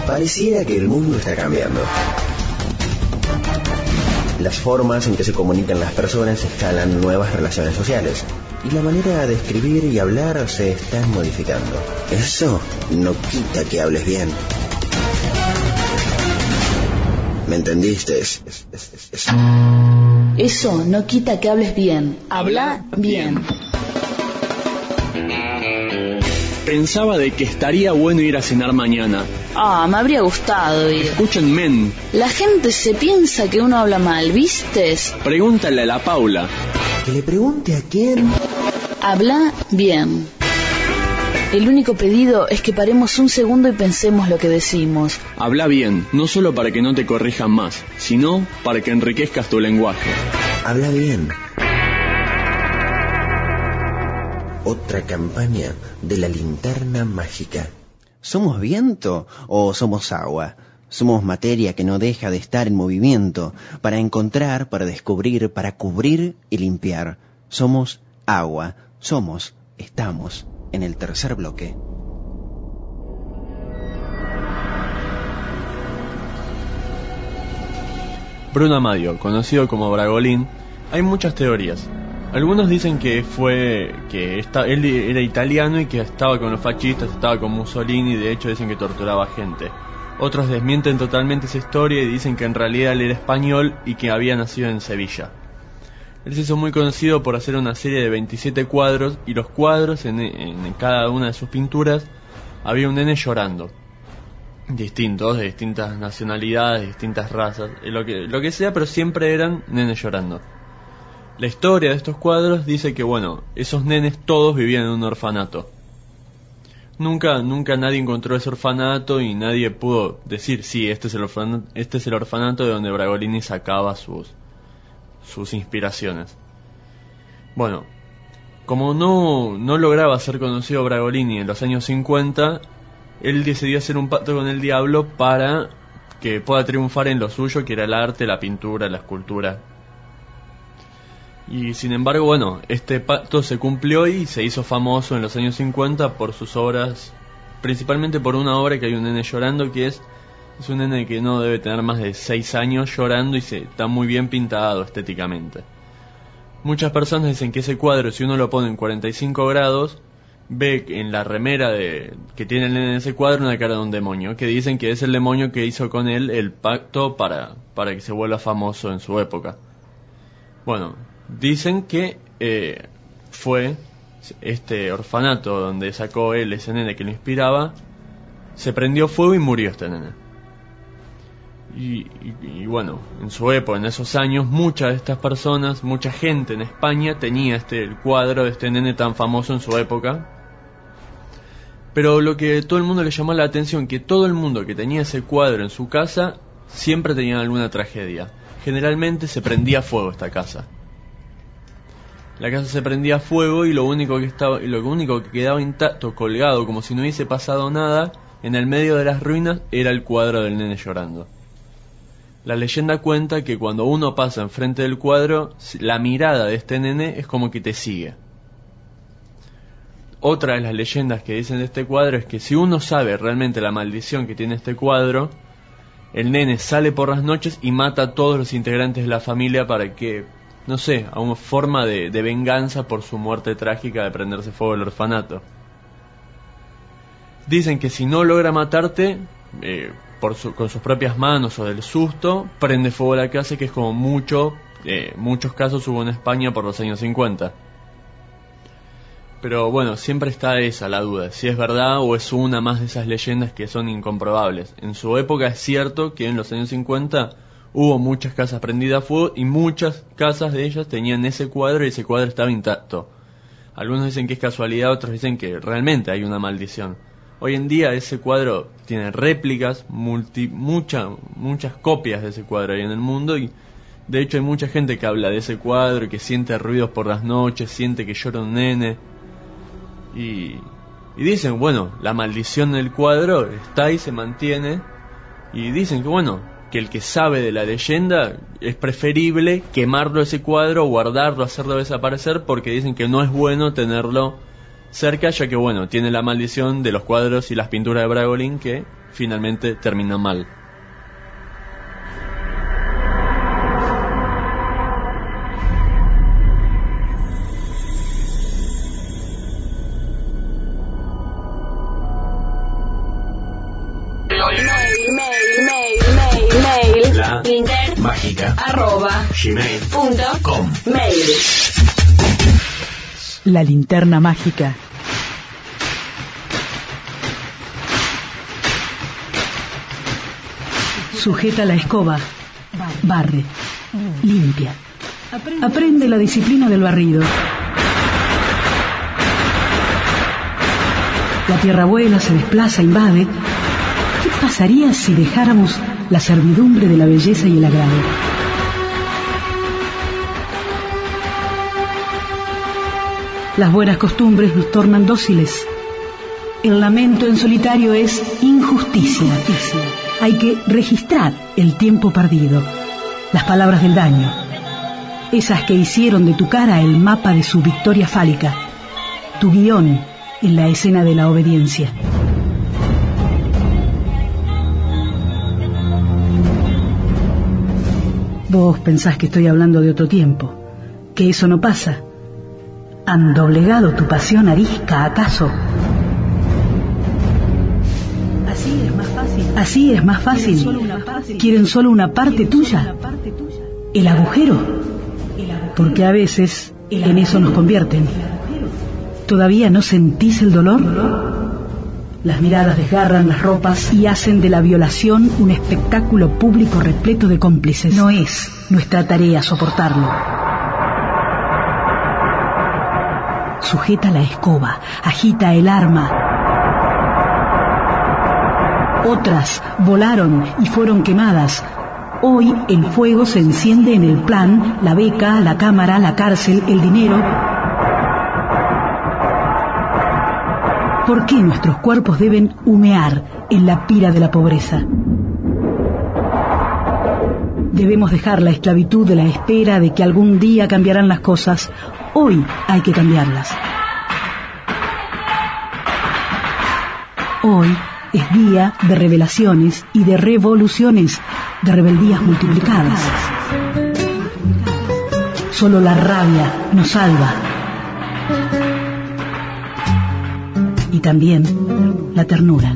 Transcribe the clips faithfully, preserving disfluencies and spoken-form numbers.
Pareciera que el mundo está cambiando. Las formas en que se comunican las personas instalan nuevas relaciones sociales y la manera de escribir y hablar se están modificando. Eso no quita que hables bien. ¿Me entendiste? Es, es, es, es. Eso no quita que hables bien. Habla bien. Pensaba de que estaría bueno ir a cenar mañana. Ah, me habría gustado ir. Escuchen, men. La gente se piensa que uno habla mal, ¿vistes? Pregúntale a la Paula. ¿Que le pregunte a quién? Habla bien. El único pedido es que paremos un segundo y pensemos lo que decimos. Habla bien, no solo para que no te corrijan más, sino para que enriquezcas tu lenguaje. Habla bien. Otra campaña de la linterna mágica. ¿Somos viento o somos agua? Somos materia que no deja de estar en movimiento, para encontrar, para descubrir, para cubrir y limpiar. Somos agua. Somos, estamos en el tercer bloque. Bruno Amadio, conocido como Bragolin, hay muchas teorías. Algunos dicen que fue que esta, él era italiano y que estaba con los fascistas, estaba con Mussolini, y de hecho dicen que torturaba gente. Otros desmienten totalmente esa historia y dicen que en realidad él era español y que había nacido en Sevilla. Él se hizo muy conocido por hacer una serie de veintisiete cuadros, y los cuadros, en, en cada una de sus pinturas, había un nene llorando. Distintos, de distintas nacionalidades, de distintas razas, lo que, lo que sea, pero siempre eran nenes llorando. La historia de estos cuadros dice que, bueno, esos nenes todos vivían en un orfanato. Nunca, nunca nadie encontró ese orfanato y nadie pudo decir, sí, este es el orfanato, este es el orfanato de donde Bragolini sacaba sus, sus inspiraciones. Bueno, como no, no lograba ser conocido Bragolini en los años cincuenta, él decidió hacer un pacto con el diablo para que pueda triunfar en lo suyo, que era el arte, la pintura, la escultura. Y sin embargo, bueno, este pacto se cumplió y se hizo famoso en los años cincuenta por sus obras, principalmente por una obra que hay un nene llorando, que es, es un nene que no debe tener más de seis años llorando y se, está muy bien pintado estéticamente. Muchas personas dicen que ese cuadro, si uno lo pone en cuarenta y cinco grados, ve en la remera de que tiene el nene en ese cuadro una cara de un demonio, que dicen que es el demonio que hizo con él el pacto para, para que se vuelva famoso en su época. Bueno, dicen que eh, fue este orfanato donde sacó él ese nene que lo inspiraba, se prendió fuego y murió este nene. Y, y, y bueno, en su época, en esos años, muchas de estas personas, mucha gente en España tenía este el cuadro de este nene tan famoso en su época. Pero lo que todo el mundo le llamó la atención, que todo el mundo que tenía ese cuadro en su casa siempre tenía alguna tragedia. Generalmente se prendía fuego esta casa. La casa se prendía fuego y lo único que estaba, lo único que quedaba intacto, colgado, como si no hubiese pasado nada, en el medio de las ruinas, era el cuadro del nene llorando. La leyenda cuenta que cuando uno pasa enfrente del cuadro, la mirada de este nene es como que te sigue. Otra de las leyendas que dicen de este cuadro es que si uno sabe realmente la maldición que tiene este cuadro, el nene sale por las noches y mata a todos los integrantes de la familia para que, no sé, a una forma de, de venganza por su muerte trágica de prenderse fuego el orfanato. Dicen que si no logra matarte eh, por su, con sus propias manos o del susto, prende fuego la casa, que es como mucho, eh, muchos casos hubo en España por los años cincuenta. Pero bueno, siempre está esa la duda, si es verdad o es una más de esas leyendas que son incomprobables. En su época es cierto que en los años cincuenta hubo muchas casas prendidas a fuego y muchas casas de ellas tenían ese cuadro y ese cuadro estaba intacto. Algunos dicen que es casualidad, otros dicen que realmente hay una maldición. Hoy en día ese cuadro tiene réplicas, multi, mucha, muchas copias de ese cuadro hay en el mundo, y de hecho hay mucha gente que habla de ese cuadro y que siente ruidos por las noches, siente que llora un nene. Y, y dicen, bueno, la maldición del cuadro está ahí, se mantiene, y dicen que bueno, que el que sabe de la leyenda es preferible quemarlo ese cuadro, guardarlo, hacerlo desaparecer, porque dicen que no es bueno tenerlo cerca, ya que bueno, tiene la maldición de los cuadros y las pinturas de Bragolin que finalmente termina mal. La mágica arroba gmail punto com. Mail. La linterna mágica. Sujeta la escoba, barre, limpia. Aprende la disciplina del barrido. La tierra vuela, se desplaza, invade. ¿Qué pasaría si dejáramos la servidumbre de la belleza y el agrado? Las buenas costumbres nos tornan dóciles. El lamento en solitario es injusticia. Hay que registrar el tiempo perdido, las palabras del daño, esas que hicieron de tu cara el mapa de su victoria fálica, tu guión en la escena de la obediencia. Vos pensás que estoy hablando de otro tiempo, que eso no pasa. ¿Han doblegado tu pasión arisca, acaso? Así es más fácil. Así es más fácil. ¿Quieren solo una parte tuya? ¿El agujero? Porque a veces en eso nos convierten. ¿Todavía no sentís el dolor? Las miradas desgarran las ropas y hacen de la violación un espectáculo público repleto de cómplices. No es nuestra tarea soportarlo. Sujeta la escoba, agita el arma. Otras volaron y fueron quemadas. Hoy el fuego se enciende en el plan, la beca, la cámara, la cárcel, el dinero. ¿Por qué nuestros cuerpos deben humear en la pira de la pobreza? Debemos dejar la esclavitud de la espera de que algún día cambiarán las cosas. Hoy hay que cambiarlas. Hoy es día de revelaciones y de revoluciones, de rebeldías multiplicadas. Solo la rabia nos salva. Y también la ternura.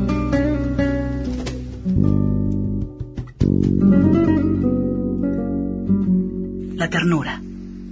La ternura.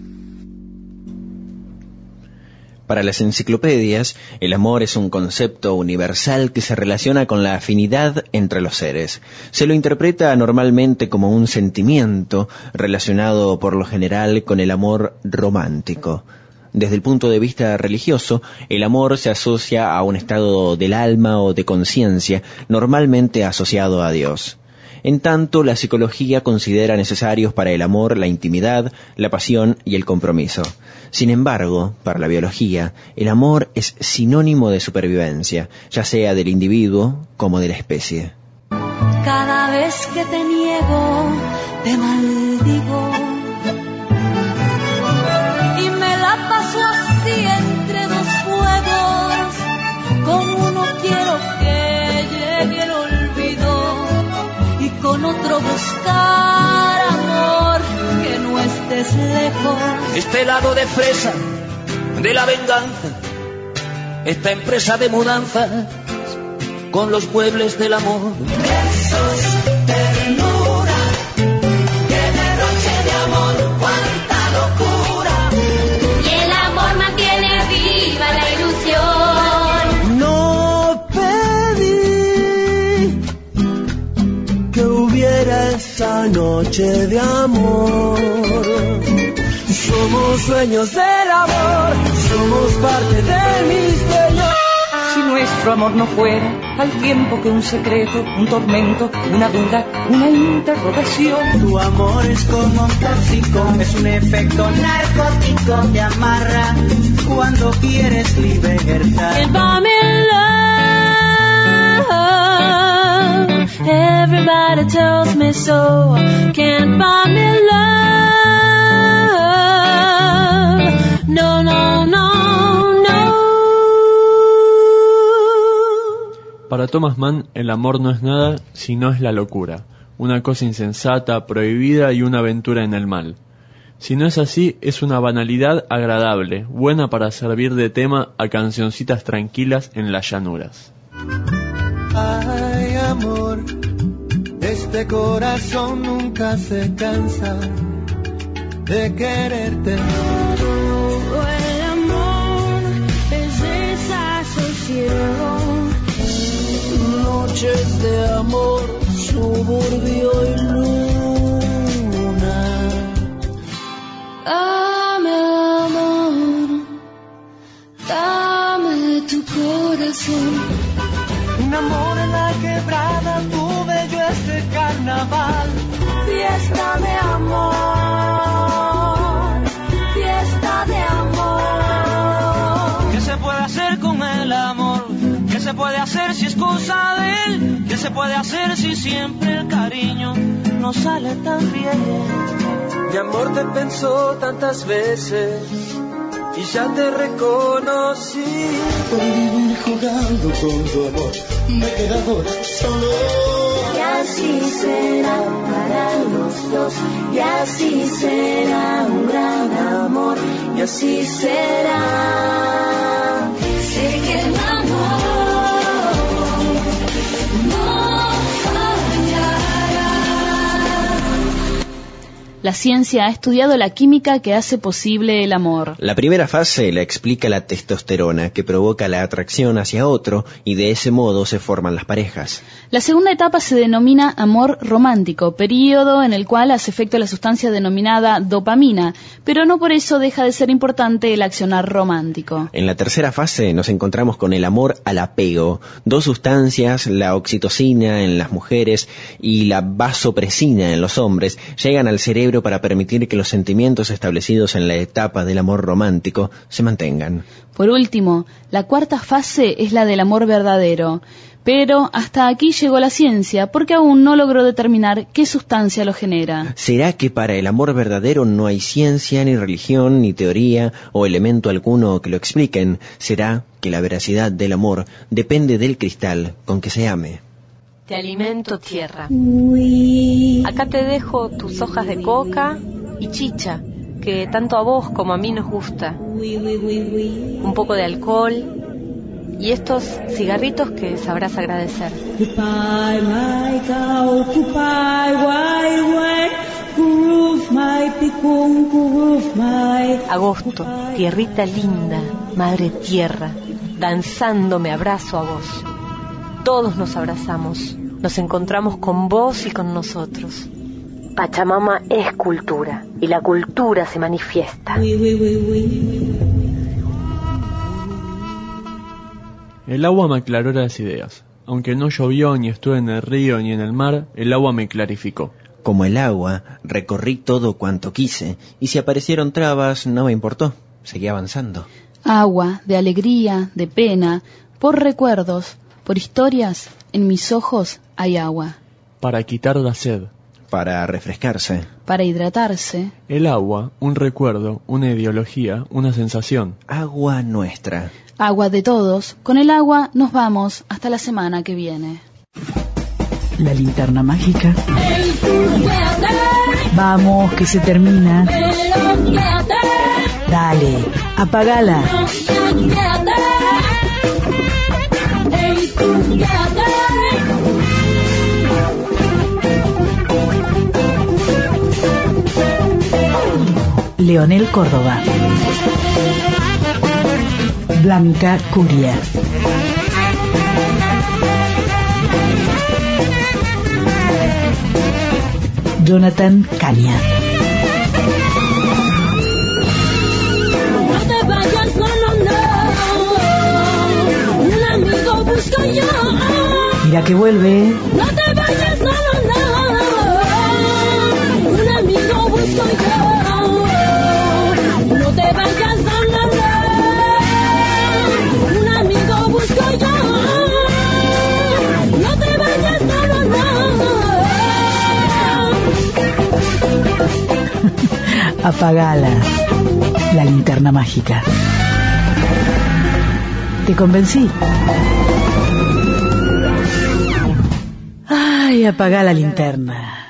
Para las enciclopedias, el amor es un concepto universal que se relaciona con la afinidad entre los seres. Se lo interpreta normalmente como un sentimiento relacionado por lo general con el amor romántico. Desde el punto de vista religioso, el amor se asocia a un estado del alma o de conciencia, normalmente asociado a Dios. En tanto, la psicología considera necesarios para el amor la intimidad, la pasión y el compromiso. Sin embargo, para la biología, el amor es sinónimo de supervivencia, ya sea del individuo como de la especie. Cada vez que te niego, te maldigo. Y me la paso así entre dos fuegos. Con uno quiero que llegue el olvido y con otro buscar amor que no estés lejos. Este helado de fresa de la venganza, esta empresa de mudanzas con los muebles del amor. Besos, ternura, qué derroche de amor, cuánta locura. Y el amor mantiene viva la ilusión. No pedí que hubiera esa noche de amor. Somos dueños del amor, somos parte del misterio. Si nuestro amor no fuera al tiempo que un secreto, un tormento, una duda, una interrogación. Tu amor es como un tóxico, es un efecto narcótico, te amarra cuando quieres libertad. Can't buy me love, everybody tells me so. Can't buy me love, no, no, no, no. Para Thomas Mann, el amor no es nada sino es la locura, una cosa insensata, prohibida y una aventura en el mal. Si no es así, es una banalidad agradable, buena para servir de tema a cancioncitas tranquilas en las llanuras. Ay, amor, este corazón nunca se cansa de quererte. Oh, el amor es desasosiego. Noches de amor, suburbio y luna. Dame amor, dame tu corazón. Un amor en la quebrada, tu bello este carnaval. Fiesta de amor, fiesta de amor. ¿Qué se puede hacer con el amor? ¿Qué se puede hacer si es cosa de él? ¿Qué se puede hacer si siempre el cariño no sale tan bien? Mi amor te pensó tantas veces y ya te reconocí. Por vivir jugando con tu amor me he quedado solo. Y así será para los dos, y así será un gran amor, y así será. Sé que el amor no fallará. La ciencia ha estudiado la química que hace posible el amor. La primera fase la explica la testosterona, que provoca la atracción hacia otro y de ese modo se forman las parejas. La segunda etapa se denomina amor romántico, período en el cual hace efecto la sustancia denominada dopamina, pero no por eso deja de ser importante el accionar romántico. En la tercera fase nos encontramos con el amor al apego, dos sustancias, la oxitocina en las mujeres y la vasopresina en los hombres, llegan al cerebro para permitir que los sentimientos establecidos en la etapa del amor romántico se mantengan. Por último, la cuarta fase es la del amor verdadero, pero hasta aquí llegó la ciencia porque aún no logró determinar qué sustancia lo genera. ¿Será que para el amor verdadero no hay ciencia, ni religión, ni teoría o elemento alguno que lo expliquen? ¿Será que la veracidad del amor depende del cristal con que se ame? Te alimento, tierra. Acá te dejo tus hojas de coca y chicha, que tanto a vos como a mí nos gusta. Un poco de alcohol y estos cigarritos que sabrás agradecer. Agosto, tierrita linda, madre tierra, danzando me abrazo a vos. Todos nos abrazamos, nos encontramos con vos y con nosotros. Pachamama es cultura y la cultura se manifiesta. El agua me aclaró las ideas. Aunque no llovió, ni estuve en el río ni en el mar, el agua me clarificó. Como el agua, recorrí todo cuanto quise, y si aparecieron trabas, no me importó, seguí avanzando. Agua, de alegría, de pena, por recuerdos, por historias, en mis ojos hay agua. Para quitar la sed. Para refrescarse. Para hidratarse. El agua, un recuerdo, una ideología, una sensación. Agua nuestra. Agua de todos. Con el agua nos vamos hasta la semana que viene. La linterna mágica. Vamos, que se termina. Dale, apagala. Leonel Córdoba. Blanca Curia. Jonathan Caña. No te vayas, no, no, no. Un amigo busco yo. Mira que vuelve. No te vayas, no, no, no. Un amigo busco yo. No te vayas, no, no, no. Un amigo busco yo. No te vayas, no, no, no. Apagala. La linterna mágica. ¿Te convencí? Ay, apaga la linterna.